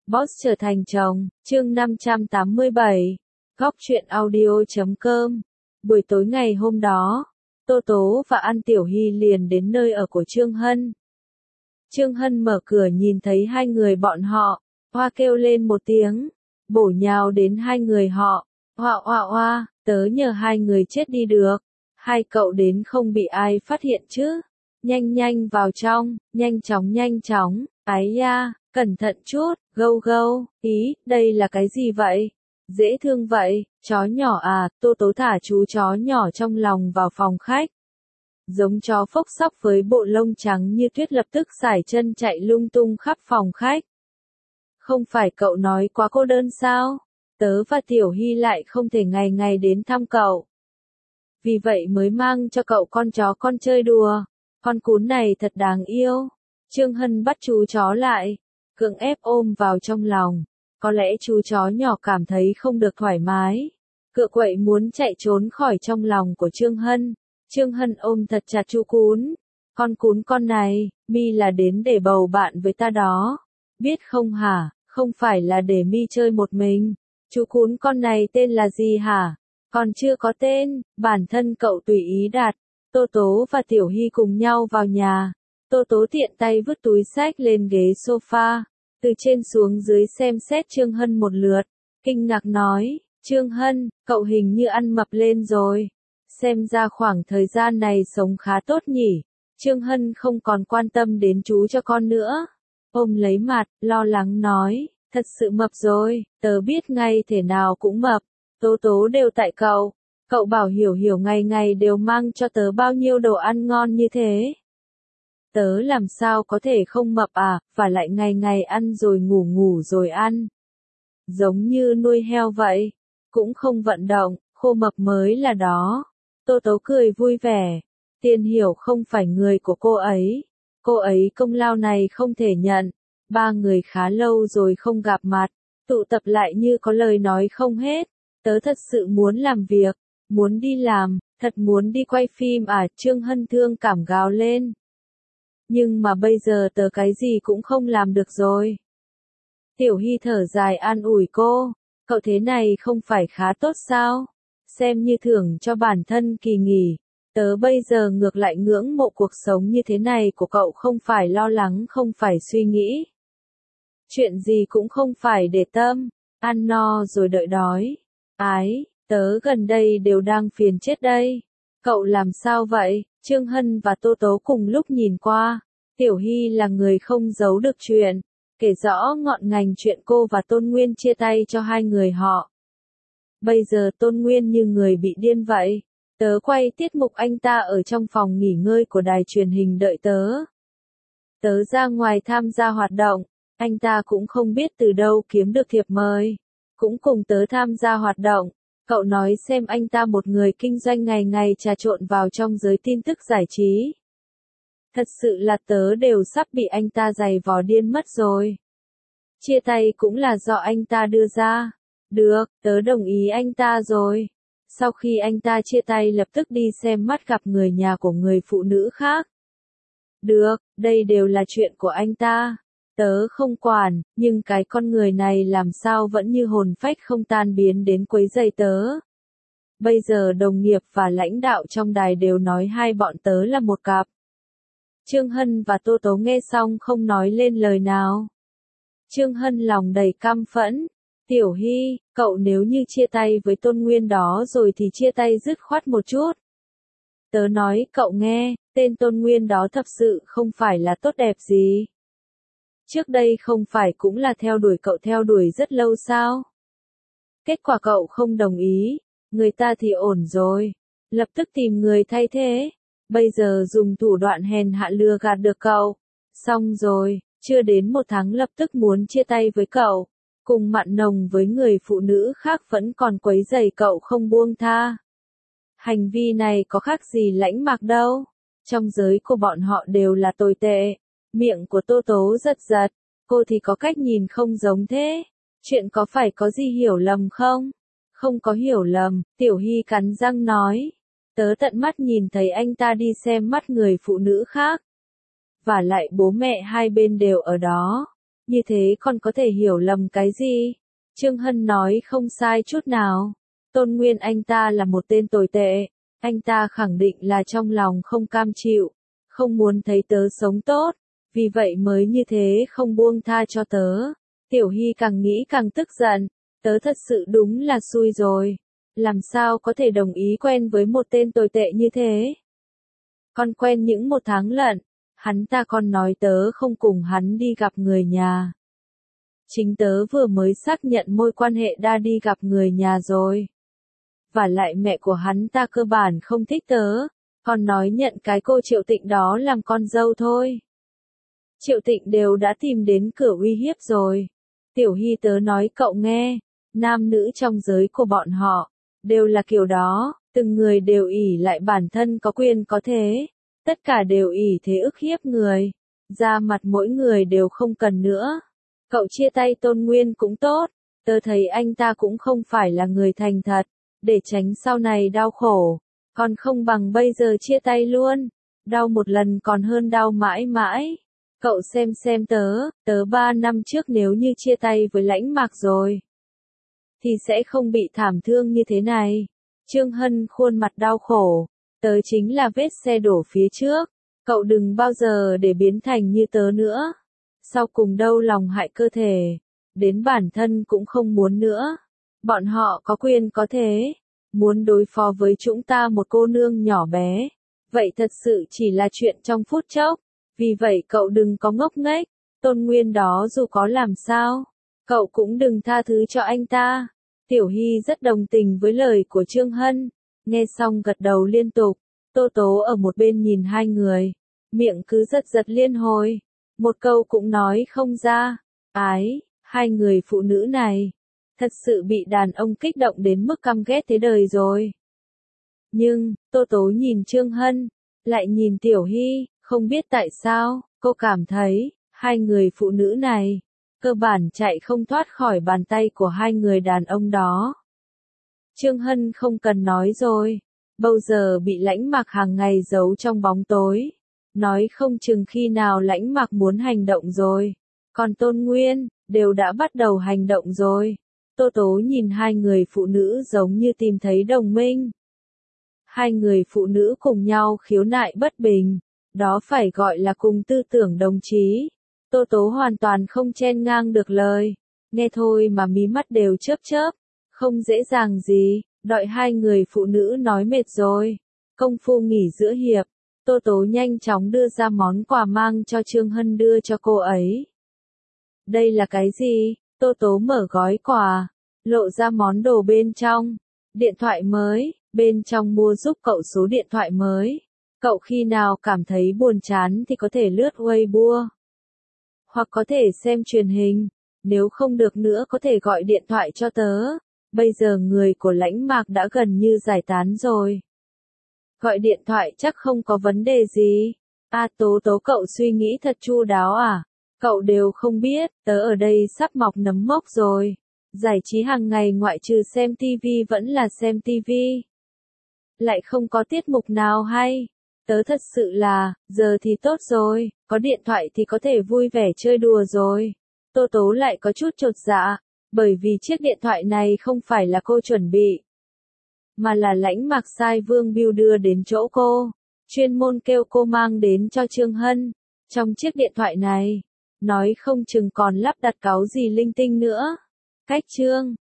Boss trở thành chồng, chương 587, góc truyện audio.com. Buổi tối ngày hôm đó, Tô Tố và An Tiểu Hy liền đến nơi ở của Trương Hân. Trương Hân mở cửa nhìn thấy hai người bọn họ, hoa kêu lên một tiếng, bổ nhào đến hai người họ, hoa hoa hoa, tớ nhờ hai người chết đi được, hai cậu đến không bị ai phát hiện chứ, nhanh nhanh vào trong, nhanh chóng, ái da. Cẩn thận chút, gâu gâu, ý, đây là cái gì vậy? Dễ thương vậy, chó nhỏ à, Tô Tố thả chú chó nhỏ trong lòng vào phòng khách. Giống chó phốc sóc với bộ lông trắng như tuyết lập tức sải chân chạy lung tung khắp phòng khách. Không phải cậu nói quá cô đơn sao? Tớ và Tiểu Hy lại không thể ngày ngày đến thăm cậu. Vì vậy mới mang cho cậu con chó con chơi đùa. Con cún này thật đáng yêu. Trương Hân bắt chú chó lại, cưỡng ép ôm vào trong lòng. Có lẽ chú chó nhỏ cảm thấy không được thoải mái, cựa quậy muốn chạy trốn khỏi trong lòng của Trương Hân. Trương Hân ôm thật chặt chú cún. Con cún con này, mi là đến để bầu bạn với ta đó. Biết không hả, không phải là để mi chơi một mình. Chú cún con này tên là gì hả? Còn chưa có tên, bản thân cậu tùy ý đặt. Tô Tố và Tiểu Hy cùng nhau vào nhà. Tô Tố tiện tay vứt túi xách lên ghế sofa, từ trên xuống dưới xem xét Trương Hân một lượt, kinh ngạc nói, Trương Hân, cậu hình như ăn mập lên rồi, xem ra khoảng thời gian này sống khá tốt nhỉ. Trương Hân không còn quan tâm đến chú cho con nữa, ôm lấy mặt, lo lắng nói, thật sự mập rồi, tớ biết ngay thể nào cũng mập, Tố Tố đều tại cậu, cậu bảo Hiểu Hiểu ngày ngày đều mang cho tớ bao nhiêu đồ ăn ngon như thế. Tớ làm sao có thể không mập à, và lại ngày ngày ăn rồi ngủ rồi ăn. Giống như nuôi heo vậy, cũng không vận động, khô mập mới là đó. Tô Tố cười vui vẻ, Tiền Hiểu không phải người của cô ấy công lao này không thể nhận. Ba người khá lâu rồi không gặp mặt, tụ tập lại như có lời nói không hết. Tớ thật sự muốn làm việc, muốn đi làm, thật muốn đi quay phim à, Trương Hân thương cảm gào lên. Nhưng mà bây giờ tớ cái gì cũng không làm được rồi. Tiểu Hy thở dài an ủi cô, cậu thế này không phải khá tốt sao? Xem như thưởng cho bản thân kỳ nghỉ. Tớ bây giờ ngược lại ngưỡng mộ cuộc sống như thế này của cậu, không phải lo lắng, không phải suy nghĩ. Chuyện gì cũng không phải để tâm, ăn no rồi đợi đói. Ái, tớ gần đây đều đang phiền chết đây. Cậu làm sao vậy? Trương Hân và Tô Tố cùng lúc nhìn qua. Tiểu Hy là người không giấu được chuyện, kể rõ ngọn ngành chuyện cô và Tôn Nguyên chia tay cho hai người họ. Bây giờ Tôn Nguyên như người bị điên vậy. Tớ quay tiết mục anh ta ở trong phòng nghỉ ngơi của đài truyền hình đợi tớ. Tớ ra ngoài tham gia hoạt động, anh ta cũng không biết từ đâu kiếm được thiệp mời, cũng cùng tớ tham gia hoạt động. Cậu nói xem, anh ta một người kinh doanh ngày ngày trà trộn vào trong giới tin tức giải trí. Thật sự là tớ đều sắp bị anh ta giày vò điên mất rồi. Chia tay cũng là do anh ta đưa ra. Được, tớ đồng ý anh ta rồi. Sau khi anh ta chia tay lập tức đi xem mắt gặp người nhà của người phụ nữ khác. Được, đây đều là chuyện của anh ta. Tớ không quản, nhưng cái con người này làm sao vẫn như hồn phách không tan biến đến quấy rầy tớ. Bây giờ đồng nghiệp và lãnh đạo trong đài đều nói hai bọn tớ là một cặp. Trương Hân và Tô Tố nghe xong không nói lên lời nào. Trương Hân lòng đầy căm phẫn. Tiểu Hy, cậu nếu như chia tay với Tôn Nguyên đó rồi thì chia tay dứt khoát một chút. Tớ nói cậu nghe, tên Tôn Nguyên đó thật sự không phải là tốt đẹp gì. Trước đây không phải cũng là theo đuổi cậu theo đuổi rất lâu sao? Kết quả cậu không đồng ý, người ta thì ổn rồi, lập tức tìm người thay thế. Bây giờ dùng thủ đoạn hèn hạ lừa gạt được cậu. Xong rồi, chưa đến một tháng lập tức muốn chia tay với cậu. Cùng mặn nồng với người phụ nữ khác vẫn còn quấy rầy cậu không buông tha. Hành vi này có khác gì Lãnh Mạc đâu. Trong giới của bọn họ đều là tồi tệ. Miệng của Tô Tố giật giật. Cô thì có cách nhìn không giống thế. Chuyện có phải có gì hiểu lầm không? Không có hiểu lầm, Tiểu Hy cắn răng nói. Tớ tận mắt nhìn thấy anh ta đi xem mắt người phụ nữ khác. Và lại bố mẹ hai bên đều ở đó. Như thế còn có thể hiểu lầm cái gì? Trương Hân nói không sai chút nào. Tôn Nguyên anh ta là một tên tồi tệ. Anh ta khẳng định là trong lòng không cam chịu, không muốn thấy tớ sống tốt, vì vậy mới như thế không buông tha cho tớ. Tiểu Hy càng nghĩ càng tức giận, tớ thật sự đúng là xui rồi. Làm sao có thể đồng ý quen với một tên tồi tệ như thế? Con quen những 1 tháng lận, hắn ta còn nói tớ không cùng hắn đi gặp người nhà. Chính tớ vừa mới xác nhận mối quan hệ đã đi gặp người nhà rồi. Và lại mẹ của hắn ta cơ bản không thích tớ, còn nói nhận cái cô Triệu Tịnh đó làm con dâu thôi. Triệu Tịnh đều đã tìm đến cửa uy hiếp rồi. Tiểu Hy tớ nói cậu nghe, nam nữ trong giới của bọn họ, đều là kiểu đó, từng người đều ỷ lại bản thân có quyền có thế, tất cả đều ỷ thế ức hiếp người, ra mặt mỗi người đều không cần nữa. Cậu chia tay Tôn Nguyên cũng tốt, tớ thấy anh ta cũng không phải là người thành thật, để tránh sau này đau khổ, còn không bằng bây giờ chia tay luôn, đau một lần còn hơn đau mãi mãi. Cậu xem tớ 3 năm trước nếu như chia tay với Lãnh Mạc rồi, thì sẽ không bị thảm thương như thế này. Trương Hân khuôn mặt đau khổ, tớ chính là vết xe đổ phía trước, cậu đừng bao giờ để biến thành như tớ nữa. Sau cùng đau lòng hại cơ thể, đến bản thân cũng không muốn nữa. Bọn họ có quyền có thế, muốn đối phó với chúng ta một cô nương nhỏ bé, vậy thật sự chỉ là chuyện trong phút chốc. Vì vậy cậu đừng có ngốc nghếch, Tôn Nguyên đó dù có làm sao, cậu cũng đừng tha thứ cho anh ta. Tiểu Hy rất đồng tình với lời của Trương Hân, nghe xong gật đầu liên tục. Tô Tố ở một bên nhìn hai người, miệng cứ giật liên hồi, một câu cũng nói không ra. Ái, hai người phụ nữ này, thật sự bị đàn ông kích động đến mức căm ghét thế đời rồi. Nhưng, Tô Tố nhìn Trương Hân, lại nhìn Tiểu Hy, không biết tại sao, cô cảm thấy, hai người phụ nữ này, cơ bản chạy không thoát khỏi bàn tay của hai người đàn ông đó. Trương Hân không cần nói rồi, bao giờ bị Lãnh Mạc hàng ngày giấu trong bóng tối, nói không chừng khi nào Lãnh Mạc muốn hành động rồi, còn Tôn Nguyên, đều đã bắt đầu hành động rồi. Tô Tố nhìn hai người phụ nữ giống như tìm thấy đồng minh. Hai người phụ nữ cùng nhau khiếu nại bất bình, đó phải gọi là cùng tư tưởng đồng chí. Tô Tố hoàn toàn không chen ngang được lời, nghe thôi mà mí mắt đều chớp, không dễ dàng gì. Đợi hai người phụ nữ nói mệt rồi, công phu nghỉ giữa hiệp, Tô Tố nhanh chóng đưa ra món quà mang cho Trương Hân đưa cho cô ấy. Đây là cái gì? Tô Tố mở gói quà, lộ ra món đồ bên trong. Điện thoại mới, bên trong mua giúp cậu số điện thoại mới. Cậu khi nào cảm thấy buồn chán thì có thể lướt Weibo, hoặc có thể xem truyền hình, nếu không được nữa có thể gọi điện thoại cho tớ. Bây giờ người của Lãnh Mạc đã gần như giải tán rồi. Gọi điện thoại chắc không có vấn đề gì. Tố Tố cậu suy nghĩ thật chu đáo à? Cậu đều không biết, tớ ở đây sắp mọc nấm mốc rồi. Giải trí hàng ngày ngoại trừ xem TV vẫn là xem TV. Lại không có tiết mục nào hay. Tớ thật sự là, giờ thì tốt rồi, có điện thoại thì có thể vui vẻ chơi đùa rồi. Tô Tố lại có chút chột dạ, bởi vì chiếc điện thoại này không phải là cô chuẩn bị, mà là Lãnh Mạc sai Vương Bưu đưa đến chỗ cô, chuyên môn kêu cô mang đến cho Trương Hân. Trong chiếc điện thoại này, nói không chừng còn lắp đặt cáu gì linh tinh nữa. Cách Trương